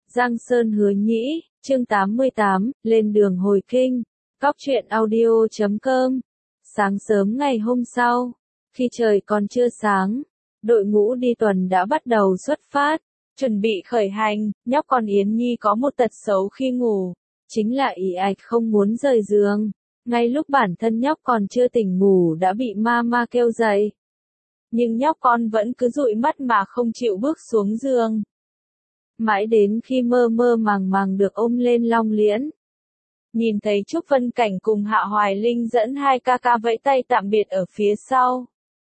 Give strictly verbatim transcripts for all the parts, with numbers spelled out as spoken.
Giang Sơn Hứa Nhĩ, chương tám mươi tám, lên đường hồi kinh. Cóc truyện audio chấm com. Sáng sớm ngày hôm sau, khi trời còn chưa sáng, đội ngũ đi tuần đã bắt đầu xuất phát, chuẩn bị khởi hành. Nhóc con Yến Nhi có một tật xấu khi ngủ, chính là ì ạch không muốn rời giường. Ngay lúc bản thân nhóc còn chưa tỉnh ngủ đã bị mama kêu dậy. Nhưng nhóc con vẫn cứ dụi mắt mà không chịu bước xuống giường. Mãi đến khi mơ mơ màng màng được ôm lên Long Liễn. Nhìn thấy Trúc Vân Cảnh cùng Hạ Hoài Linh dẫn hai ca ca vẫy tay tạm biệt ở phía sau.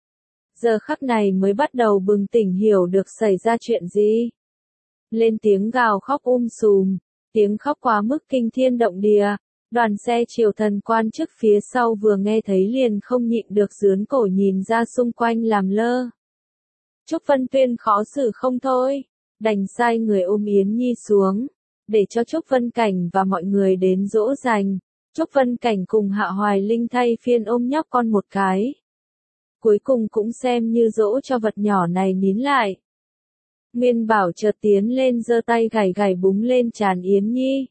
Giờ khắc này mới bắt đầu bừng tỉnh hiểu được xảy ra chuyện gì. Lên tiếng gào khóc um sùm, tiếng khóc quá mức kinh thiên động địa. Đoàn xe triều thần quan chức phía sau vừa nghe thấy liền không nhịn được giướn cổ nhìn ra xung quanh làm lơ. Trúc Vân Tuyên khó xử không thôi, đành sai người ôm Yến Nhi xuống, để cho Trúc Vân Cảnh và mọi người đến dỗ dành. Trúc Vân Cảnh cùng Hạ Hoài Linh thay phiên ôm nhóc con một cái. Cuối cùng cũng xem như dỗ cho vật nhỏ này nín lại. Nguyên Bảo chợt tiến lên giơ tay gảy gảy búng lên trán Yến Nhi.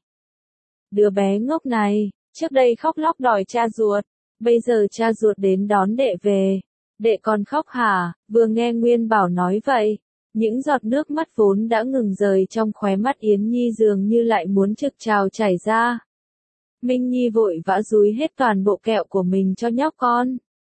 Đứa bé ngốc này, trước đây khóc lóc đòi cha ruột, bây giờ cha ruột đến đón đệ về. Đệ còn khóc hả? Vừa nghe Nguyên Bảo nói vậy, những giọt nước mắt vốn đã ngừng rời trong khóe mắt Yến Nhi dường như lại muốn trực trào chảy ra. Minh Nhi vội vã dúi hết toàn bộ kẹo của mình cho nhóc con.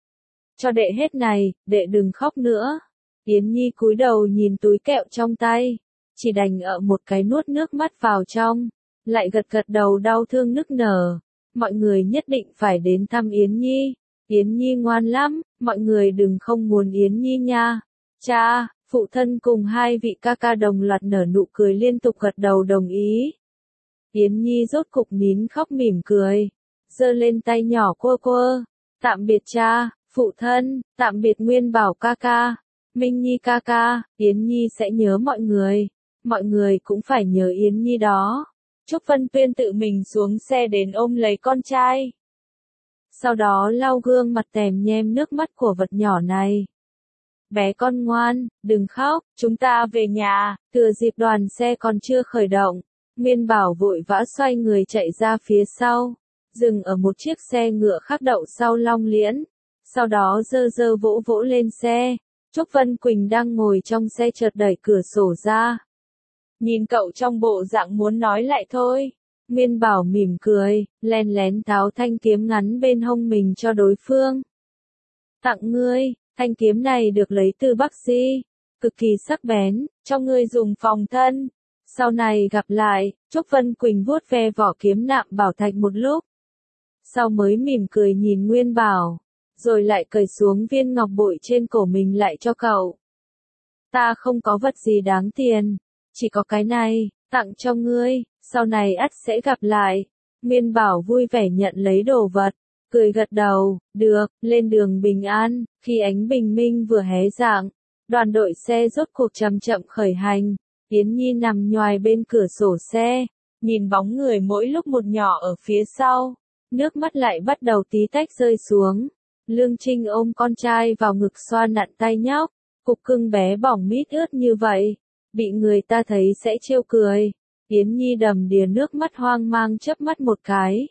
Cho đệ hết này, đệ đừng khóc nữa. Yến Nhi cúi đầu nhìn túi kẹo trong tay, chỉ đành ợ một cái nuốt nước mắt vào trong, lại gật gật đầu đau thương nức nở. Mọi người nhất định phải đến thăm Yến Nhi. Yến Nhi ngoan lắm, mọi người đừng không muốn Yến Nhi nha. Cha, phụ thân cùng hai vị ca ca đồng loạt nở nụ cười liên tục gật đầu đồng ý. Yến Nhi rốt cục nín khóc mỉm cười, giơ lên tay nhỏ quơ quơ. Tạm biệt cha, phụ thân, tạm biệt Nguyên Bảo ca ca, Minh Nhi ca ca, Yến Nhi sẽ nhớ mọi người. Mọi người cũng phải nhớ Yến Nhi đó. Trúc Vân Tuyên tự mình xuống xe đến ôm lấy con trai. Sau đó lau gương mặt tèm nhem nước mắt của vật nhỏ này. Bé con ngoan, đừng khóc, chúng ta về nhà. Thừa dịp đoàn xe còn chưa khởi động, Nguyên Bảo vội vã xoay người chạy ra phía sau, dừng ở một chiếc xe ngựa khác đậu sau Long Liễn. Sau đó giơ giơ vỗ vỗ lên xe. Trúc Vân Quỳnh đang ngồi trong xe chợt đẩy cửa sổ ra. Nhìn cậu trong bộ dạng muốn nói lại thôi. Nguyên Bảo mỉm cười, len lén tháo thanh kiếm ngắn bên hông mình cho đối phương. Tặng ngươi, thanh kiếm này được lấy từ Bắc Di, cực kỳ sắc bén, cho ngươi dùng phòng thân. Sau này gặp lại. Trúc Vân Quỳnh vuốt ve vỏ kiếm nạm bảo thạch một lúc. Sau mới mỉm cười nhìn Nguyên Bảo, rồi lại cởi xuống viên ngọc bội trên cổ mình lại cho cậu. Ta không có vật gì đáng tiền, chỉ có cái này, tặng cho ngươi, sau này ắt sẽ gặp lại. Nguyên Bảo vui vẻ nhận lấy đồ vật, cười gật đầu, được, lên đường bình an. Khi ánh bình minh vừa hé rạng, đoàn đội xe rốt cuộc chậm chậm khởi hành. Yến Nhi nằm nhoài bên cửa sổ xe, nhìn bóng người mỗi lúc một nhỏ ở phía sau, nước mắt lại bắt đầu tí tách rơi xuống. Lương Trinh ôm con trai vào ngực xoa nặn tay nhóc, cục cưng bé bỏng mít ướt như vậy, bị người ta thấy sẽ trêu cười. Yến Nhi đầm đìa nước mắt hoang mang chớp mắt một cái.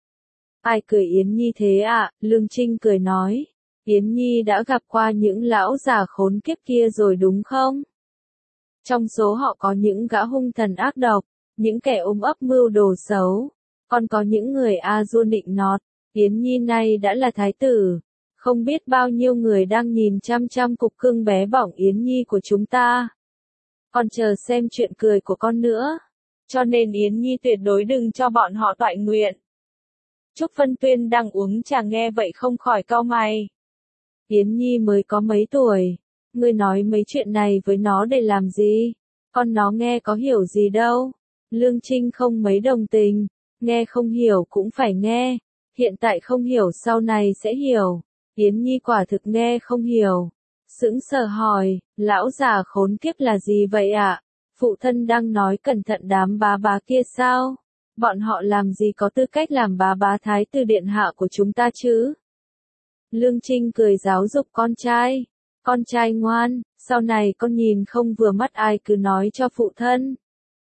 Ai cười Yến Nhi thế ạ? À? Lương Trinh cười nói. Yến Nhi đã gặp qua những lão già khốn kiếp kia rồi đúng không? Trong số họ có những gã hung thần ác độc, những kẻ ôm ấp mưu đồ xấu, còn có những người a du nịnh nọt. Yến Nhi này đã là thái tử, không biết bao nhiêu người đang nhìn chăm chăm cục cưng bé bỏng Yến Nhi của chúng ta. Còn chờ xem chuyện cười của con nữa. Cho nên Yến Nhi tuyệt đối đừng cho bọn họ toại nguyện. Trúc Vân Tuyên đang uống trà nghe vậy không khỏi cau mày. Yến Nhi mới có mấy tuổi, ngươi nói mấy chuyện này với nó để làm gì? Con nó nghe có hiểu gì đâu. Lương Trinh không mấy đồng tình, nghe không hiểu cũng phải nghe. Hiện tại không hiểu sau này sẽ hiểu. Yến Nhi quả thực nghe không hiểu. Sững sờ hỏi, lão già khốn kiếp là gì vậy ạ? À? Phụ thân đang nói cẩn thận đám bá bá kia sao? Bọn họ làm gì có tư cách làm bá bá thái tử điện hạ của chúng ta chứ? Lương Trinh cười giáo dục con trai. Con trai ngoan, sau này con nhìn không vừa mắt ai cứ nói cho phụ thân.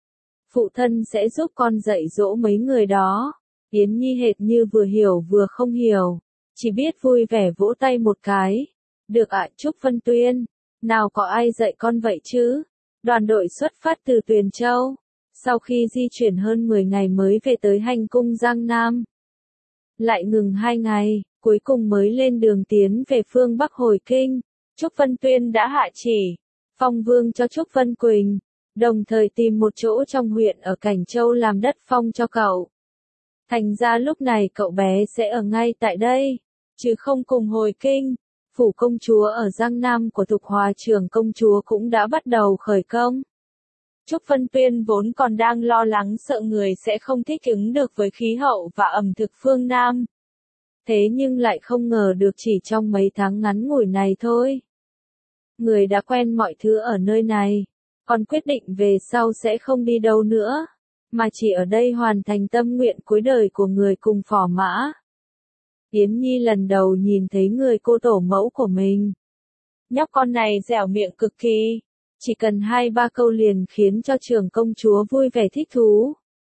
Phụ thân sẽ giúp con dạy dỗ mấy người đó. Yến Nhi hệt như vừa hiểu vừa không hiểu, chỉ biết vui vẻ vỗ tay một cái. Được ạ Trúc Vân Tuyên, nào có ai dạy con vậy chứ? Đoàn đội xuất phát từ Tuyền Châu, sau khi di chuyển hơn mười ngày mới về tới hành cung Giang Nam. Lại ngừng hai ngày, cuối cùng mới lên đường tiến về phương Bắc hồi kinh. Trúc Vân Tuyên đã hạ chỉ, phong vương cho Trúc Vân Quỳnh, đồng thời tìm một chỗ trong huyện ở Cảnh Châu làm đất phong cho cậu. Thành ra lúc này cậu bé sẽ ở ngay tại đây, chứ không cùng hồi kinh. Phủ công chúa ở Giang Nam của Thục Hòa trưởng công chúa cũng đã bắt đầu khởi công. Trúc Vân Tuyên vốn còn đang lo lắng sợ người sẽ không thích ứng được với khí hậu và ẩm thực phương Nam. Thế nhưng lại không ngờ được chỉ trong mấy tháng ngắn ngủi này thôi. Người đã quen mọi thứ ở nơi này, còn quyết định về sau sẽ không đi đâu nữa, mà chỉ ở đây hoàn thành tâm nguyện cuối đời của người cùng phò mã. Yến Nhi lần đầu nhìn thấy người cô tổ mẫu của mình. Nhóc con này dẻo miệng cực kỳ, chỉ cần hai ba câu liền khiến cho trưởng công chúa vui vẻ thích thú.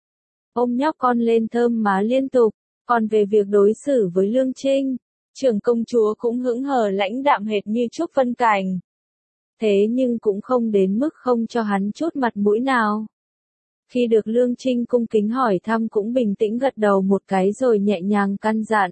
Ôm nhóc con lên thơm má liên tục, còn về việc đối xử với Lương Trinh, trưởng công chúa cũng hững hờ lãnh đạm hệt như Trúc Vân Cảnh. Thế nhưng cũng không đến mức không cho hắn chút mặt mũi nào. Khi được Lương Trinh cung kính hỏi thăm cũng bình tĩnh gật đầu một cái rồi nhẹ nhàng căn dặn.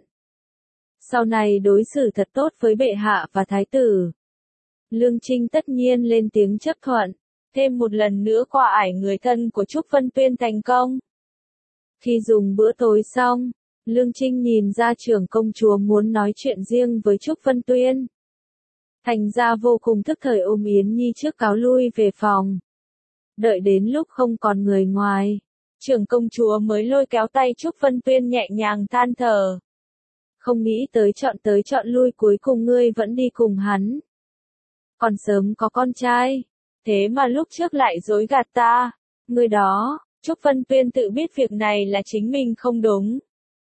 Sau này đối xử thật tốt với bệ hạ và thái tử. Lương Trinh tất nhiên lên tiếng chấp thuận, thêm một lần nữa qua ải người thân của Trúc Vân Tuyên thành công. Khi dùng bữa tối xong, Lương Trinh nhìn ra trưởng công chúa muốn nói chuyện riêng với Trúc Vân Tuyên. Thành ra vô cùng thức thời ôm Yến Nhi trước cáo lui về phòng. Đợi đến lúc không còn người ngoài, trưởng công chúa mới lôi kéo tay Trúc Vân Tuyên nhẹ nhàng than thở. Không nghĩ tới chọn tới chọn lui cuối cùng ngươi vẫn đi cùng hắn. Còn sớm có con trai, thế mà lúc trước lại dối gạt ta. Ngươi đó, Trúc Vân Tuyên tự biết việc này là chính mình không đúng.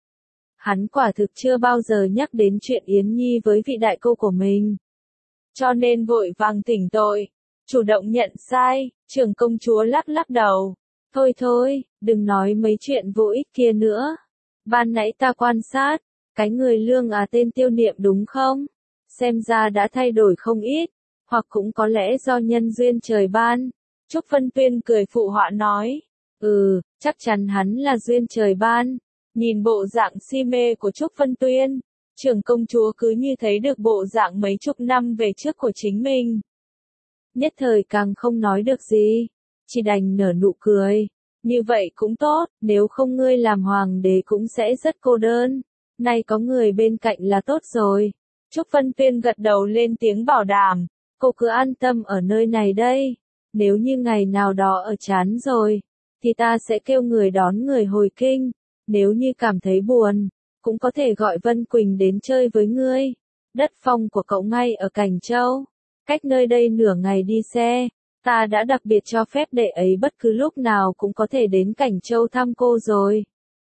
Hắn quả thực chưa bao giờ nhắc đến chuyện Yến Nhi với vị đại cô của mình. Cho nên vội vàng tỉnh tội, chủ động nhận sai, trưởng công chúa lắc lắc đầu. Thôi thôi, đừng nói mấy chuyện vô ích kia nữa. Ban nãy ta quan sát, cái người Lương à tên Tiêu Niệm đúng không? Xem ra đã thay đổi không ít, hoặc cũng có lẽ do nhân duyên trời ban. Trúc Vân Tuyên cười phụ họa nói. Ừ, chắc chắn hắn là duyên trời ban. Nhìn bộ dạng si mê của Trúc Vân Tuyên, trưởng công chúa cứ như thấy được bộ dạng mấy chục năm về trước của chính mình. Nhất thời càng không nói được gì, chỉ đành nở nụ cười. Như vậy cũng tốt, nếu không ngươi làm hoàng đế cũng sẽ rất cô đơn. Nay có người bên cạnh là tốt rồi. Trúc Vân Tuyên gật đầu lên tiếng bảo đảm, cô cứ an tâm ở nơi này đây. Nếu như ngày nào đó ở chán rồi, thì ta sẽ kêu người đón người hồi kinh. Nếu như cảm thấy buồn, cũng có thể gọi Vân Quỳnh đến chơi với ngươi. Đất phong của cậu ngay ở Cảnh Châu, cách nơi đây nửa ngày đi xe. Ta đã đặc biệt cho phép đệ ấy bất cứ lúc nào cũng có thể đến Cảnh Châu thăm cô rồi.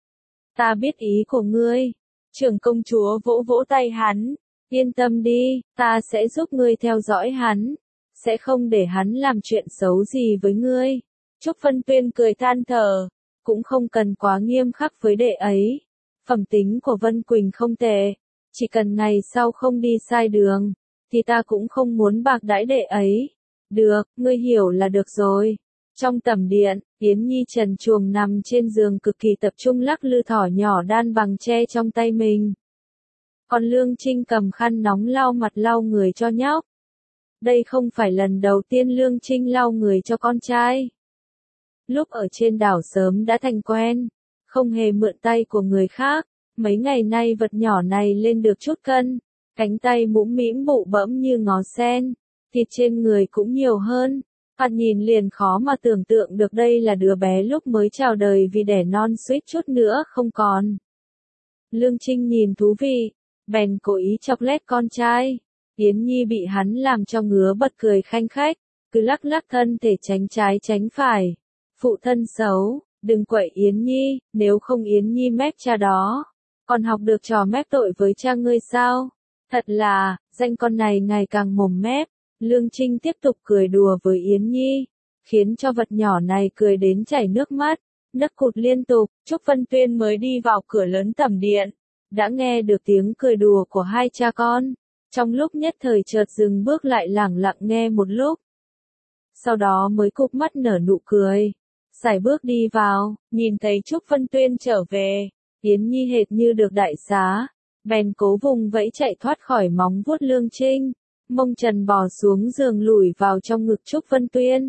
Ta biết ý của ngươi. Trưởng công chúa vỗ vỗ tay hắn. Yên tâm đi, ta sẽ giúp ngươi theo dõi hắn. Sẽ không để hắn làm chuyện xấu gì với ngươi. Trúc Vân Tuyên cười than thở. Cũng không cần quá nghiêm khắc với đệ ấy. Phẩm tính của Vân Quỳnh không tệ. Chỉ cần ngày sau không đi sai đường, thì ta cũng không muốn bạc đãi đệ ấy. Được, ngươi hiểu là được rồi. Trong tẩm điện, Yến Nhi trần truồng nằm trên giường cực kỳ tập trung lắc lư thỏ nhỏ đan bằng tre trong tay mình. Còn Lương Trinh cầm khăn nóng lau mặt lau người cho nhóc. Đây không phải lần đầu tiên Lương Trinh lau người cho con trai. Lúc ở trên đảo sớm đã thành quen, không hề mượn tay của người khác. Mấy ngày nay vật nhỏ này lên được chút cân, cánh tay mũm mĩm bụ bẫm như ngó sen, thịt trên người cũng nhiều hơn. Phạt nhìn liền khó mà tưởng tượng được đây là đứa bé lúc mới chào đời vì đẻ non suýt chút nữa không còn. Lương Trinh nhìn thú vị, bèn cố ý chọc lét con trai. Yến Nhi bị hắn làm cho ngứa bật cười khanh khách, cứ lắc lắc thân thể tránh trái tránh phải. Phụ thân xấu, đừng quậy Yến Nhi, nếu không Yến Nhi mép cha đó. Còn học được trò mép tội với cha ngươi sao? Thật là, danh con này ngày càng mồm mép. Lương Trinh tiếp tục cười đùa với Yến Nhi. khiến cho vật nhỏ này cười đến chảy nước mắt, nấc cụt liên tục. Trúc Vân Tuyên mới đi vào cửa lớn tẩm điện, đã nghe được tiếng cười đùa của hai cha con. Trong lúc nhất thời chợt dừng bước lại lẳng lặng nghe một lúc. Sau đó mới cụp mắt nở nụ cười. Sải bước đi vào, nhìn thấy Trúc Vân Tuyên trở về, Yến Nhi hệt như được đại xá, bèn cố vùng vẫy chạy thoát khỏi móng vuốt Lương Trinh, mông trần bò xuống giường lủi vào trong ngực Trúc Vân Tuyên.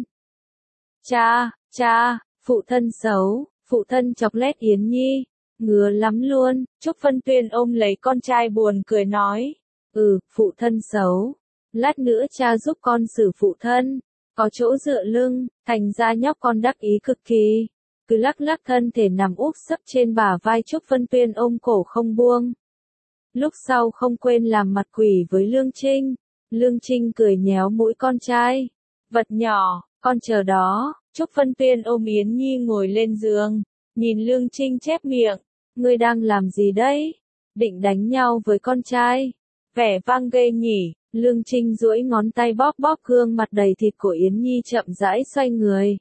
Cha, cha, phụ thân xấu, phụ thân chọc lét Yến Nhi, ngứa lắm luôn. Trúc Vân Tuyên ôm lấy con trai buồn cười nói, ừ, phụ thân xấu, lát nữa cha giúp con xử phụ thân, có chỗ dựa lưng, thành ra nhóc con đắc ý cực kỳ, cứ lắc lắc thân thể nằm úp sấp trên bả vai Trúc Vân Tuyên ôm cổ không buông. Lúc sau không quên làm mặt quỷ với Lương Trinh, Lương Trinh cười nhéo mũi con trai, vật nhỏ, con chờ đó. Trúc Vân Tuyên ôm Yến Nhi ngồi lên giường, nhìn Lương Trinh chép miệng, ngươi đang làm gì đấy? Định đánh nhau với con trai? Vẻ vang ghê nhỉ. Lương Trinh duỗi ngón tay bóp bóp gương mặt đầy thịt của Yến Nhi chậm rãi xoay người.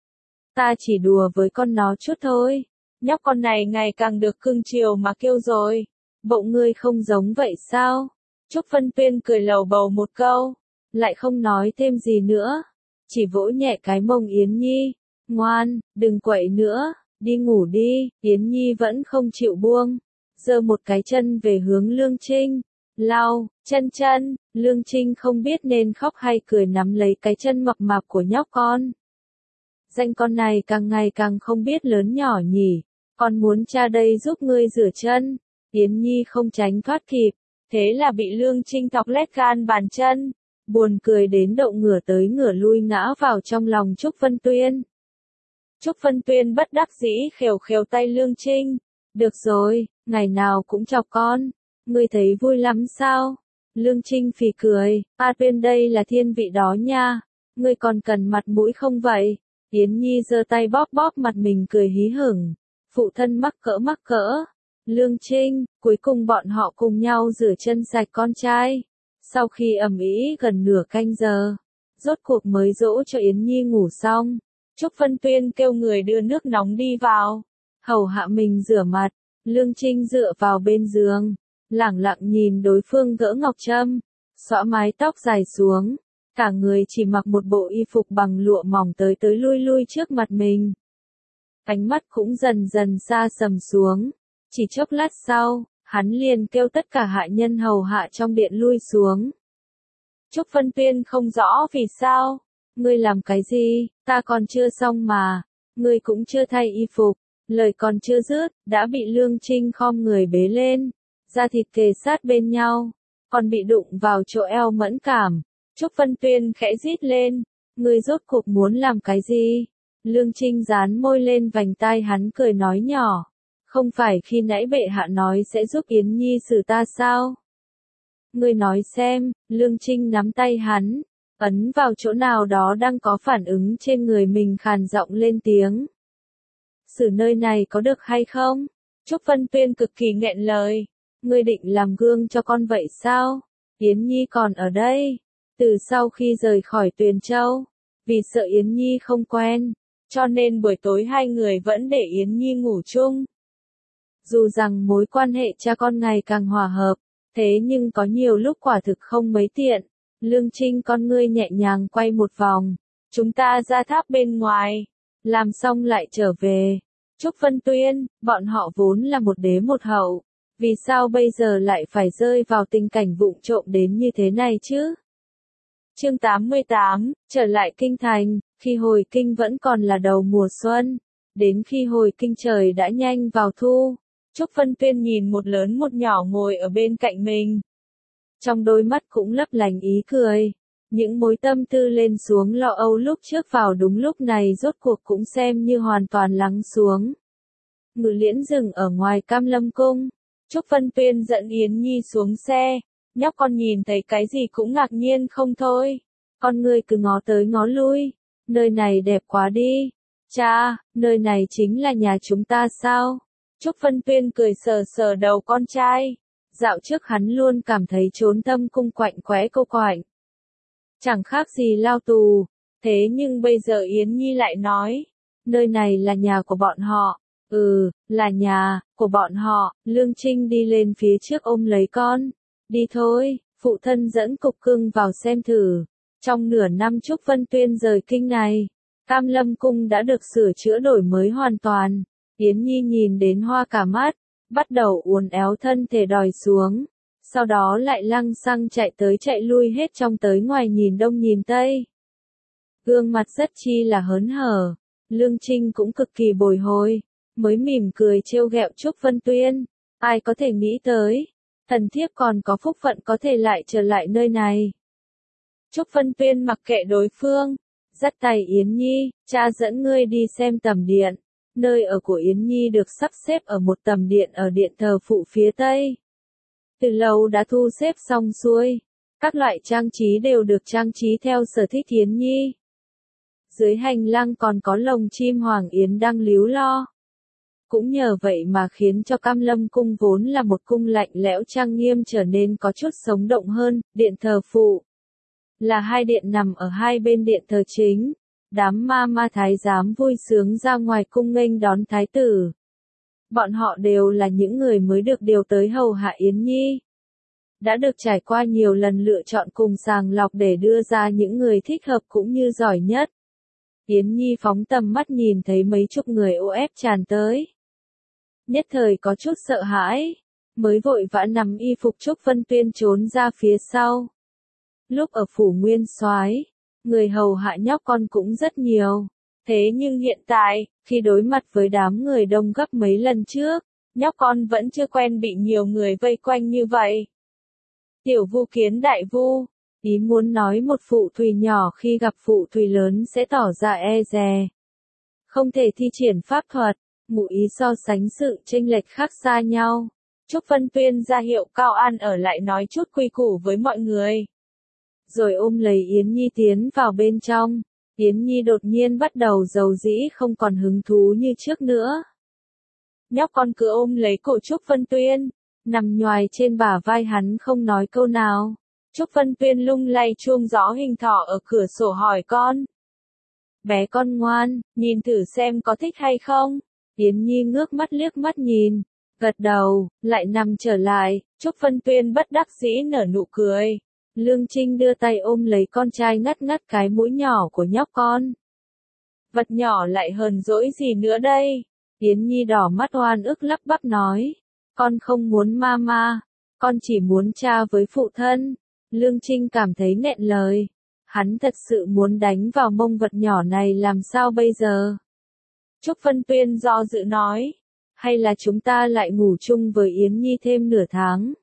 Ta chỉ đùa với con nó chút thôi. Nhóc con này ngày càng được cưng chiều mà kêu rồi. Bộ ngươi không giống vậy sao? Trúc Vân Tuyên cười lầu bầu một câu, lại không nói thêm gì nữa. Chỉ vỗ nhẹ cái mông Yến Nhi. Ngoan, đừng quậy nữa, đi ngủ đi. Yến Nhi vẫn không chịu buông, giơ một cái chân về hướng Lương Trinh. Lau, chân chân. Lương Trinh không biết nên khóc hay cười nắm lấy cái chân mập mạp của nhóc con. Danh con này càng ngày càng không biết lớn nhỏ nhỉ. Con muốn cha đây giúp ngươi rửa chân. Yến Nhi không tránh thoát kịp, thế là bị Lương Trinh thọc lét gan bàn chân. Buồn cười đến độ ngửa tới ngửa lui ngã vào trong lòng Trúc Vân Tuyên. Trúc Vân Tuyên bất đắc dĩ khều khều tay Lương Trinh. Được rồi, ngày nào cũng chọc con. Ngươi thấy vui lắm sao? Lương Trinh phì cười, a Tuyên đây là thiên vị đó nha. Ngươi còn cần mặt mũi không vậy? Yến Nhi giơ tay bóp bóp mặt mình cười hí hửng. Phụ thân mắc cỡ mắc cỡ. Lương Trinh, cuối cùng bọn họ cùng nhau rửa chân sạch con trai. Sau khi ầm ĩ gần nửa canh giờ, rốt cuộc mới dỗ cho Yến Nhi ngủ xong. Trúc Vân Tuyên kêu người đưa nước nóng đi vào, hầu hạ mình rửa mặt. Lương Trinh dựa vào bên giường, lẳng lặng nhìn đối phương gỡ ngọc trâm, xõa mái tóc dài xuống, cả người chỉ mặc một bộ y phục bằng lụa mỏng tới tới lui lui trước mặt mình. Ánh mắt cũng dần dần xa sầm xuống, chỉ chốc lát sau, hắn liền kêu tất cả hạ nhân hầu hạ trong điện lui xuống. Trúc Vân Tuyên không rõ vì sao, ngươi làm cái gì, ta còn chưa xong mà, ngươi cũng chưa thay y phục, lời còn chưa dứt, đã bị Lương Trinh khom người bế lên, da thịt kề sát bên nhau, còn bị đụng vào chỗ eo mẫn cảm. Trúc Vân Tuyên khẽ rít lên, ngươi rốt cuộc muốn làm cái gì? Lương Trinh dán môi lên vành tai hắn cười nói nhỏ, không phải khi nãy bệ hạ nói sẽ giúp Yến Nhi xử ta sao? Ngươi nói xem. Lương Trinh nắm tay hắn, ấn vào chỗ nào đó đang có phản ứng trên người mình, khàn giọng lên tiếng. Xử nơi này có được hay không? Trúc Vân Tuyên cực kỳ nghẹn lời. Ngươi định làm gương cho con vậy sao? Yến Nhi còn ở đây. Từ sau khi rời khỏi Tuyền Châu, vì sợ Yến Nhi không quen, cho nên buổi tối hai người vẫn để Yến Nhi ngủ chung. Dù rằng mối quan hệ cha con ngày càng hòa hợp, thế nhưng có nhiều lúc quả thực không mấy tiện. Lương Trinh con ngươi nhẹ nhàng quay một vòng. Chúng ta ra tháp bên ngoài, làm xong lại trở về. Trúc Vân Tuyên, bọn họ vốn là một đế một hậu, vì sao bây giờ lại phải rơi vào tình cảnh vụng trộm đến như thế này chứ? Chương tám mươi tám, trở lại kinh thành. Khi hồi kinh vẫn còn là đầu mùa xuân, đến khi hồi kinh trời đã nhanh vào thu. Trúc Vân Tuyên nhìn một lớn một nhỏ ngồi ở bên cạnh mình. Trong đôi mắt cũng lấp lánh ý cười. Những mối tâm tư lên xuống lo âu lúc trước vào đúng lúc này rốt cuộc cũng xem như hoàn toàn lắng xuống. Ngự liễn dừng ở ngoài Cam Lâm Cung. Trúc Vân Tuyên dẫn Yến Nhi xuống xe. Nhóc con nhìn thấy cái gì cũng ngạc nhiên không thôi. Con người cứ ngó tới ngó lui. Nơi này đẹp quá đi. Cha, nơi này chính là nhà chúng ta sao? Trúc Vân Tuyên cười sờ sờ đầu con trai. Dạo trước hắn luôn cảm thấy trốn Thâm Cung quạnh quẽ cô quạnh. Chẳng khác gì lao tù. Thế nhưng bây giờ Yến Nhi lại nói, nơi này là nhà của bọn họ. Ừ, là nhà của bọn họ. Lương Trinh đi lên phía trước ôm lấy con. Đi thôi, phụ thân dẫn Cục Cưng vào xem thử. Trong nửa năm Trúc Vân Tuyên rời kinh này, Cam Lâm Cung đã được sửa chữa đổi mới hoàn toàn. Yến Nhi nhìn đến hoa cả mắt, bắt đầu uốn éo thân thể đòi xuống. Sau đó lại lăng xăng chạy tới chạy lui hết trong tới ngoài nhìn đông nhìn tây. Gương mặt rất chi là hớn hở. Lương Trinh cũng cực kỳ bồi hồi, mới mỉm cười trêu ghẹo Trúc Vân Tuyên. Ai có thể nghĩ tới, thần thiếp còn có phúc phận có thể lại trở lại nơi này. Trúc Vân Tuyên mặc kệ đối phương, dắt tay Yến Nhi, cha dẫn ngươi đi xem tầm điện. Nơi ở của Yến Nhi được sắp xếp ở một tầm điện ở điện thờ phụ phía tây. Từ lâu đã thu xếp xong xuôi, các loại trang trí đều được trang trí theo sở thích Yến Nhi. Dưới hành lang còn có lồng chim hoàng yến đang líu lo. Cũng nhờ vậy mà khiến cho Cam Lâm Cung vốn là một cung lạnh lẽo trang nghiêm trở nên có chút sống động hơn. Điện thờ phụ là hai điện nằm ở hai bên điện thờ chính. Đám ma ma thái giám vui sướng ra ngoài cung nghênh đón thái tử. Bọn họ đều là những người mới được điều tới hầu hạ Yến Nhi. Đã được trải qua nhiều lần lựa chọn cùng sàng lọc để đưa ra những người thích hợp cũng như giỏi nhất. Yến Nhi phóng tầm mắt nhìn thấy mấy chục người ô ép tràn tới. Nhất thời có chút sợ hãi, mới vội vã nắm y phục Trúc Vân Tuyên trốn ra phía sau. Lúc ở phủ Nguyên Soái, người hầu hạ nhóc con cũng rất nhiều. Thế nhưng hiện tại, khi đối mặt với đám người đông gấp mấy lần trước, nhóc con vẫn chưa quen bị nhiều người vây quanh như vậy. Tiểu Vu kiến đại vu, ý muốn nói một phù thủy nhỏ khi gặp phù thủy lớn sẽ tỏ ra e dè. Không thể thi triển pháp thuật, ngụ ý so sánh sự chênh lệch khác xa nhau. Trúc Vân Tuyên ra hiệu Cao An ở lại nói chút quy củ với mọi người. Rồi ôm lấy Yến Nhi tiến vào bên trong. Yến Nhi đột nhiên bắt đầu dầu dĩ không còn hứng thú như trước nữa. Nhóc con cứ ôm lấy cổ Trúc Vân Tuyên, nằm nhoài trên bả vai hắn không nói câu nào. Trúc Vân Tuyên lung lay chuông gió hình thỏ ở cửa sổ hỏi con. Bé con ngoan, nhìn thử xem có thích hay không. Yến Nhi ngước mắt liếc mắt nhìn, gật đầu, lại nằm trở lại. Trúc Vân Tuyên bất đắc dĩ nở nụ cười. Lương Trinh đưa tay ôm lấy con trai ngắt ngắt cái mũi nhỏ của nhóc con. Vật nhỏ lại hờn dỗi gì nữa đây? Yến Nhi đỏ mắt oan ức lắp bắp nói. Con không muốn mama, con chỉ muốn cha với phụ thân. Lương Trinh cảm thấy nghẹn lời. Hắn thật sự muốn đánh vào mông vật nhỏ này làm sao bây giờ? Trúc Vân Tuyên do dự nói. Hay là chúng ta lại ngủ chung với Yến Nhi thêm nửa tháng?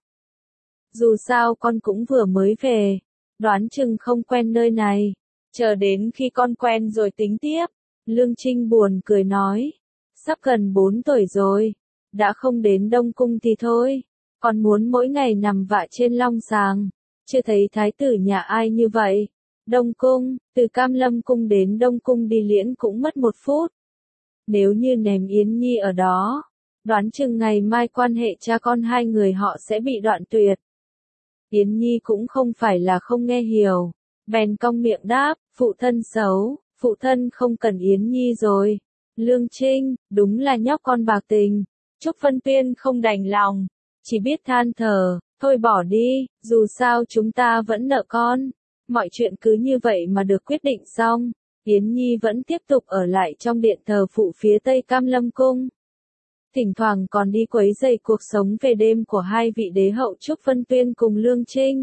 Dù sao con cũng vừa mới về, đoán chừng không quen nơi này. Chờ đến khi con quen rồi tính tiếp. Lương Trinh buồn cười nói. Sắp gần bốn tuổi rồi. Đã không đến Đông Cung thì thôi. Còn muốn mỗi ngày nằm vạ trên long sàng. Chưa thấy thái tử nhà ai như vậy. Đông Cung, từ Cam Lâm Cung đến Đông Cung đi liễn cũng mất một phút. Nếu như ném Yến Nhi ở đó, đoán chừng ngày mai quan hệ cha con hai người họ sẽ bị đoạn tuyệt. Yến Nhi cũng không phải là không nghe hiểu. Bèn cong miệng đáp, phụ thân xấu, phụ thân không cần Yến Nhi rồi. Lương Trinh, đúng là nhóc con bạc tình. Trúc Vân Tuyên không đành lòng, chỉ biết than thở, thôi bỏ đi, dù sao chúng ta vẫn nợ con. Mọi chuyện cứ như vậy mà được quyết định xong. Yến Nhi vẫn tiếp tục ở lại trong điện thờ phụ phía tây Cam Lâm Cung. Thỉnh thoảng còn đi quấy rầy cuộc sống về đêm của hai vị đế hậu Trúc Vân Tuyên cùng Lương Trinh.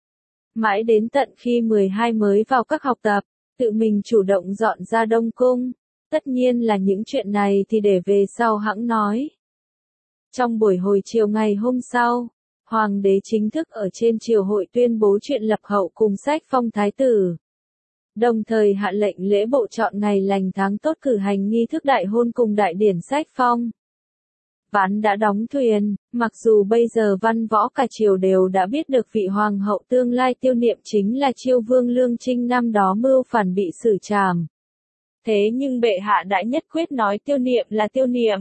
Mãi đến tận khi mười hai mới vào các học tập, tự mình chủ động dọn ra Đông Cung. Tất nhiên là những chuyện này thì để về sau hẵng nói. Trong buổi hồi chiều ngày hôm sau, Hoàng đế chính thức ở trên triều hội tuyên bố chuyện lập hậu cùng sách phong thái tử. Đồng thời hạ lệnh lễ bộ chọn ngày lành tháng tốt cử hành nghi thức đại hôn cùng đại điển sách phong. Ván đã đóng thuyền, mặc dù bây giờ văn võ cả triều đều đã biết được vị hoàng hậu tương lai Tiêu Niệm chính là Chiêu Vương Lương Trinh năm đó mưu phản bị xử trảm. Thế nhưng bệ hạ đã nhất quyết nói Tiêu Niệm là Tiêu Niệm.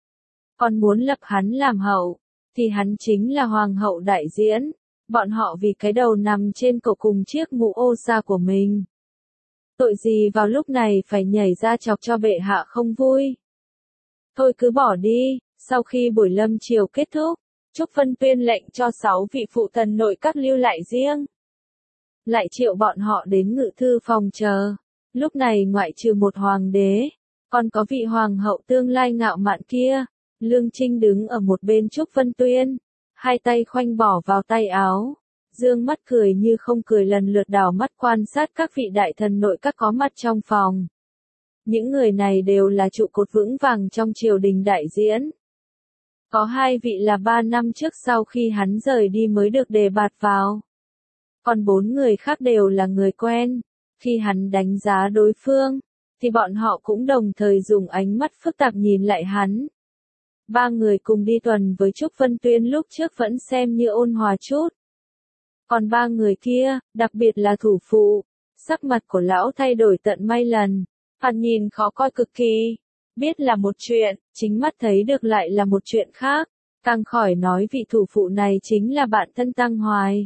Còn muốn lập hắn làm hậu, thì hắn chính là hoàng hậu đại diễn. Bọn họ vì cái đầu nằm trên cổ cùng chiếc mũ ô sa của mình. Tội gì vào lúc này phải nhảy ra chọc cho bệ hạ không vui. Thôi cứ bỏ đi. Sau khi buổi lâm chiều kết thúc, Trúc Vân tuyên lệnh cho sáu vị phụ thần nội các lưu lại riêng. Lại triệu bọn họ đến ngự thư phòng chờ. Lúc này ngoại trừ một hoàng đế, còn có vị hoàng hậu tương lai ngạo mạn kia. Lương Trinh đứng ở một bên Trúc Vân Tuyên, hai tay khoanh bỏ vào tay áo, dương mắt cười như không cười, lần lượt đảo mắt quan sát các vị đại thần nội các có mặt trong phòng. Những người này đều là trụ cột vững vàng trong triều đình đại diễn. Có hai vị là ba năm trước sau khi hắn rời đi mới được đề bạt vào. Còn bốn người khác đều là người quen. Khi hắn đánh giá đối phương, thì bọn họ cũng đồng thời dùng ánh mắt phức tạp nhìn lại hắn. Ba người cùng đi tuần với Trúc Vân Tuyên lúc trước vẫn xem như ôn hòa chút. Còn ba người kia, đặc biệt là thủ phụ, sắc mặt của lão thay đổi tận may lần, thoạt nhìn khó coi cực kỳ. Biết là một chuyện, chính mắt thấy được lại là một chuyện khác. Càng khỏi nói vị thủ phụ này chính là bạn thân Tăng Hoài.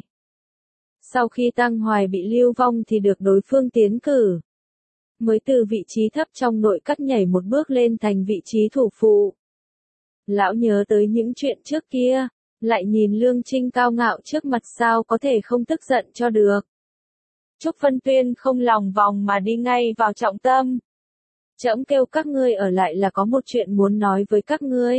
Sau khi Tăng Hoài bị lưu vong thì được đối phương tiến cử. Mới từ vị trí thấp trong nội các nhảy một bước lên thành vị trí thủ phụ. Lão nhớ tới những chuyện trước kia, lại nhìn Lương Trinh cao ngạo trước mặt sao có thể không tức giận cho được. Trúc Vân Tuyên không lòng vòng mà đi ngay vào trọng tâm. Trẫm kêu các ngươi ở lại là có một chuyện muốn nói với các ngươi.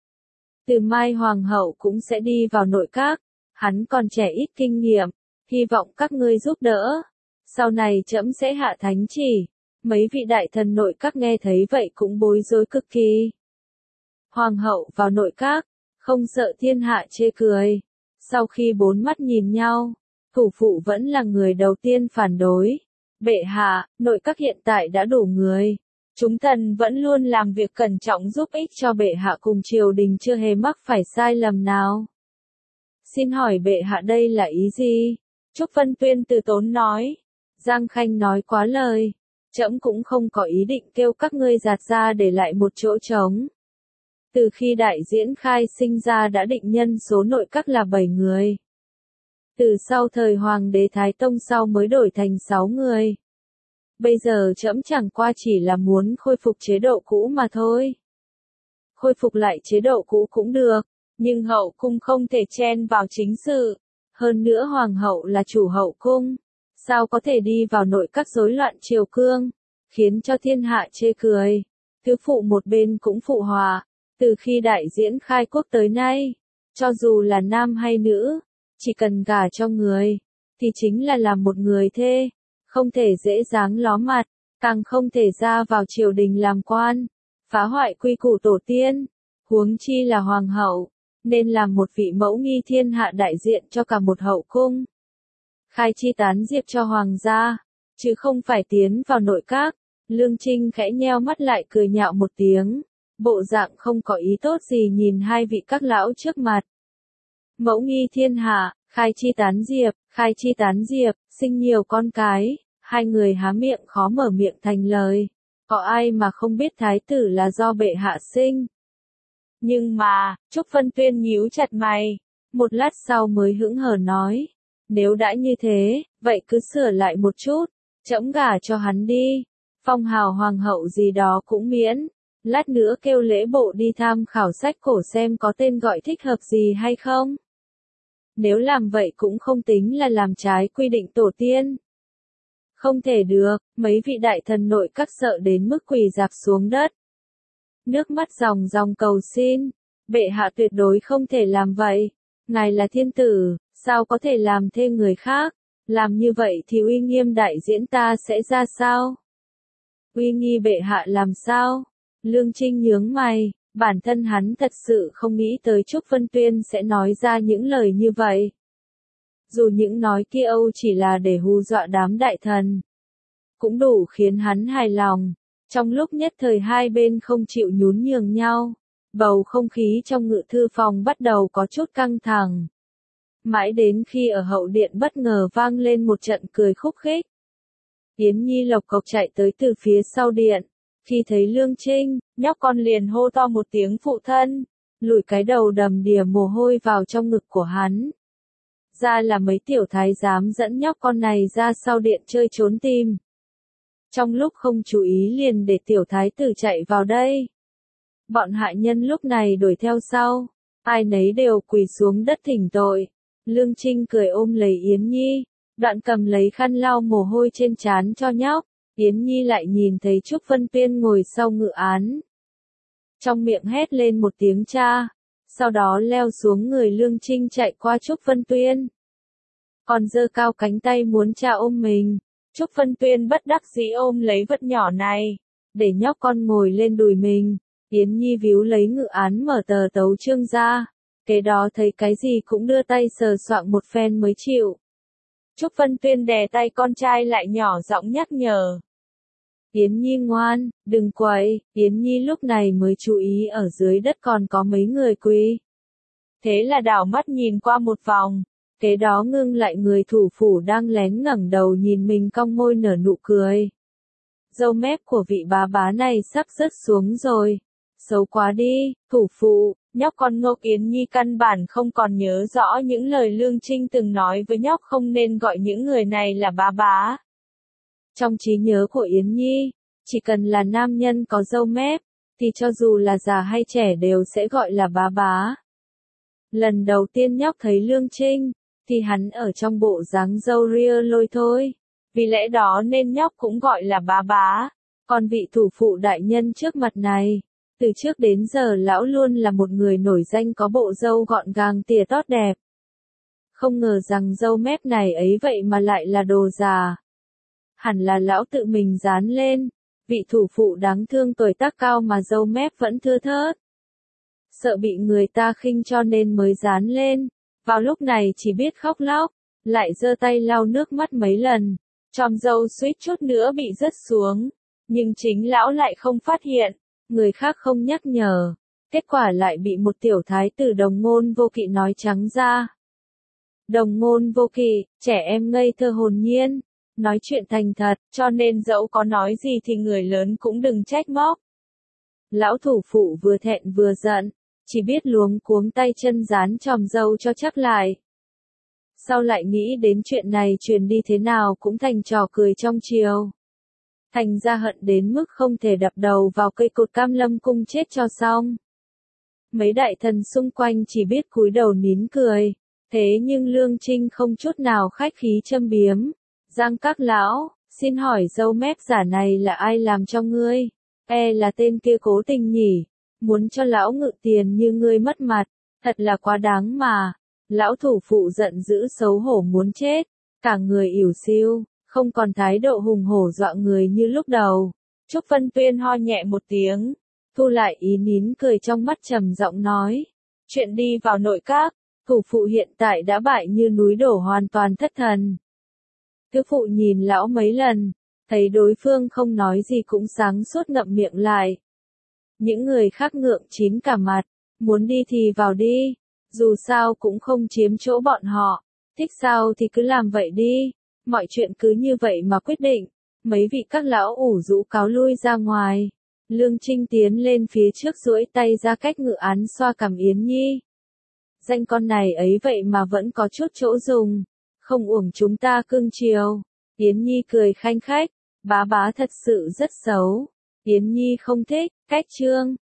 Từ mai hoàng hậu cũng sẽ đi vào nội các, hắn còn trẻ ít kinh nghiệm, hy vọng các ngươi giúp đỡ. Sau này trẫm sẽ hạ thánh chỉ. Mấy vị đại thần nội các nghe thấy vậy cũng bối rối cực kỳ. Hoàng hậu vào nội các, không sợ thiên hạ chê cười. Sau khi bốn mắt nhìn nhau, thủ phụ vẫn là người đầu tiên phản đối. Bệ hạ, nội các hiện tại đã đủ người. Chúng thần vẫn luôn làm việc cẩn trọng giúp ích cho bệ hạ cùng triều đình chưa hề mắc phải sai lầm nào. Xin hỏi bệ hạ đây là ý gì? Trúc Vân Tuyên từ tốn nói. Giang Khanh nói quá lời. Trẫm cũng không có ý định kêu các ngươi giạt ra để lại một chỗ trống. Từ khi đại diễn khai sinh ra đã định nhân số nội các là bảy người. Từ sau thời Hoàng đế Thái Tông sau mới đổi thành sáu người. Bây giờ trẫm chẳng qua chỉ là muốn khôi phục chế độ cũ mà thôi. Khôi phục lại chế độ cũ cũng được, nhưng hậu cung không thể chen vào chính sự. Hơn nữa hoàng hậu là chủ hậu cung, sao có thể đi vào nội các rối loạn triều cương, khiến cho thiên hạ chê cười. Tứ phụ một bên cũng phụ hòa, từ khi đại diễn khai quốc tới nay, cho dù là nam hay nữ, chỉ cần gả cho người, thì chính là làm một người thê, không thể dễ dàng ló mặt, càng không thể ra vào triều đình làm quan, phá hoại quy củ tổ tiên, huống chi là hoàng hậu, nên làm một vị mẫu nghi thiên hạ đại diện cho cả một hậu cung. Khai chi tán diệp cho hoàng gia, chứ không phải tiến vào nội các. Lương Trinh khẽ nheo mắt lại cười nhạo một tiếng, bộ dạng không có ý tốt gì nhìn hai vị các lão trước mặt. Mẫu nghi thiên hạ, khai chi tán diệp, khai chi tán diệp, sinh nhiều con cái, hai người há miệng khó mở miệng thành lời. Có ai mà không biết thái tử là do bệ hạ sinh. Nhưng mà, Trúc Vân Tuyên nhíu chặt mày, một lát sau mới hững hờ nói, nếu đã như thế, vậy cứ sửa lại một chút, trẫm gả cho hắn đi, phong hào hoàng hậu gì đó cũng miễn, lát nữa kêu lễ bộ đi tham khảo sách cổ xem có tên gọi thích hợp gì hay không. Nếu làm vậy cũng không tính là làm trái quy định tổ tiên. Không thể được, mấy vị đại thần nội các sợ đến mức quỳ dạp xuống đất. Nước mắt ròng ròng cầu xin, bệ hạ tuyệt đối không thể làm vậy, ngài là thiên tử, sao có thể làm thêm người khác, làm như vậy thì uy nghiêm đại diễn ta sẽ ra sao? Uy nghi bệ hạ làm sao? Lương Trinh nhướng mày, bản thân hắn thật sự không nghĩ tới Trúc Vân Tuyên sẽ nói ra những lời như vậy. Dù những nói kia Âu chỉ là để hù dọa đám đại thần, cũng đủ khiến hắn hài lòng. Trong lúc nhất thời hai bên không chịu nhún nhường nhau, bầu không khí trong ngự thư phòng bắt đầu có chút căng thẳng. Mãi đến khi ở hậu điện bất ngờ vang lên một trận cười khúc khích. Yến Nhi lộc cộc chạy tới từ phía sau điện, khi thấy Lương Trinh, nhóc con liền hô to một tiếng phụ thân, lùi cái đầu đầm đìa mồ hôi vào trong ngực của hắn. Ra là mấy tiểu thái giám dẫn nhóc con này ra sau điện chơi trốn tìm. Trong lúc không chú ý liền để tiểu thái tử chạy vào đây. Bọn hạ nhân lúc này đuổi theo sau, ai nấy đều quỳ xuống đất thỉnh tội. Lương Trinh cười ôm lấy Yến Nhi, đoạn cầm lấy khăn lau mồ hôi trên trán cho nhóc. Yến Nhi lại nhìn thấy Trúc Vân Tuyên ngồi sau ngự án. Trong miệng hét lên một tiếng cha, sau đó leo xuống người Lương Trinh chạy qua Trúc Vân Tuyên. Còn giơ cao cánh tay muốn cha ôm mình. Trúc Vân Tuyên bất đắc dĩ ôm lấy vật nhỏ này, để nhóc con ngồi lên đùi mình. Yến Nhi víu lấy ngự án mở tờ tấu chương ra, kế đó thấy cái gì cũng đưa tay sờ soạng một phen mới chịu. Trúc Vân Tuyên đè tay con trai lại nhỏ giọng nhắc nhở. Yến Nhi ngoan, đừng quậy. Yến Nhi lúc này mới chú ý ở dưới đất còn có mấy người quỳ. Thế là đảo mắt nhìn qua một vòng, kế đó ngưng lại người thủ phủ đang lén ngẩng đầu nhìn mình cong môi nở nụ cười. Râu mép của vị bá bá này sắp rớt xuống rồi. Xấu quá đi, thủ phụ. Nhóc con ngốc Yến Nhi căn bản không còn nhớ rõ những lời Lương Trinh từng nói với nhóc không nên gọi những người này là bá bá. Trong trí nhớ của Yến Nhi, chỉ cần là nam nhân có râu mép, thì cho dù là già hay trẻ đều sẽ gọi là bá bá. Lần đầu tiên nhóc thấy Lương Trinh, thì hắn ở trong bộ dáng râu ria lôi thôi. Vì lẽ đó nên nhóc cũng gọi là bá bá. Còn vị thủ phụ đại nhân trước mặt này, từ trước đến giờ lão luôn là một người nổi danh có bộ râu gọn gàng tỉa tót đẹp. Không ngờ rằng râu mép này ấy vậy mà lại là đồ già. Hẳn là lão tự mình dán lên, vị thủ phụ đáng thương tuổi tác cao mà râu mép vẫn thưa thớt. Sợ bị người ta khinh cho nên mới dán lên, vào lúc này chỉ biết khóc lóc, lại giơ tay lau nước mắt mấy lần, chòm râu suýt chút nữa bị rớt xuống, nhưng chính lão lại không phát hiện, người khác không nhắc nhở, kết quả lại bị một tiểu thái tử Đồng Ngôn Vô Kỵ nói trắng ra. Đồng Ngôn Vô Kỵ, trẻ em ngây thơ hồn nhiên, nói chuyện thành thật, cho nên dẫu có nói gì thì người lớn cũng đừng trách móc. Lão thủ phụ vừa thẹn vừa giận, chỉ biết luống cuống tay chân dán chòm râu cho chắc lại. Sau lại nghĩ đến chuyện này truyền đi thế nào cũng thành trò cười trong triều. Thành ra hận đến mức không thể đập đầu vào cây cột Cam Lâm cung chết cho xong. Mấy đại thần xung quanh chỉ biết cúi đầu nín cười, thế nhưng Lương Trinh không chút nào khách khí châm biếm. Giang các lão, xin hỏi râu mép giả này là ai làm cho ngươi? E là tên kia cố tình nhỉ, muốn cho lão ngự tiền như ngươi mất mặt, thật là quá đáng mà. Lão thủ phụ giận dữ xấu hổ muốn chết, cả người ỉu xiu, không còn thái độ hùng hổ dọa người như lúc đầu. Trúc Vân Tuyên ho nhẹ một tiếng, thu lại ý nín cười trong mắt trầm giọng nói. Chuyện đi vào nội các, thủ phụ hiện tại đã bại như núi đổ hoàn toàn thất thần. Tứ phụ nhìn lão mấy lần, thấy đối phương không nói gì cũng sáng suốt ngậm miệng lại. Những người khác ngượng chín cả mặt, muốn đi thì vào đi, dù sao cũng không chiếm chỗ bọn họ, thích sao thì cứ làm vậy đi, mọi chuyện cứ như vậy mà quyết định. Mấy vị các lão ủ rũ cáo lui ra ngoài, Lương Trinh tiến lên phía trước duỗi tay ra cách ngự án xoa cằm Yến Nhi. Danh con này ấy vậy mà vẫn có chút chỗ dùng, không uổng chúng ta cưng chiều. Yến Nhi cười khanh khách, bá bá thật sự rất xấu. Yến Nhi không thích, cách chương.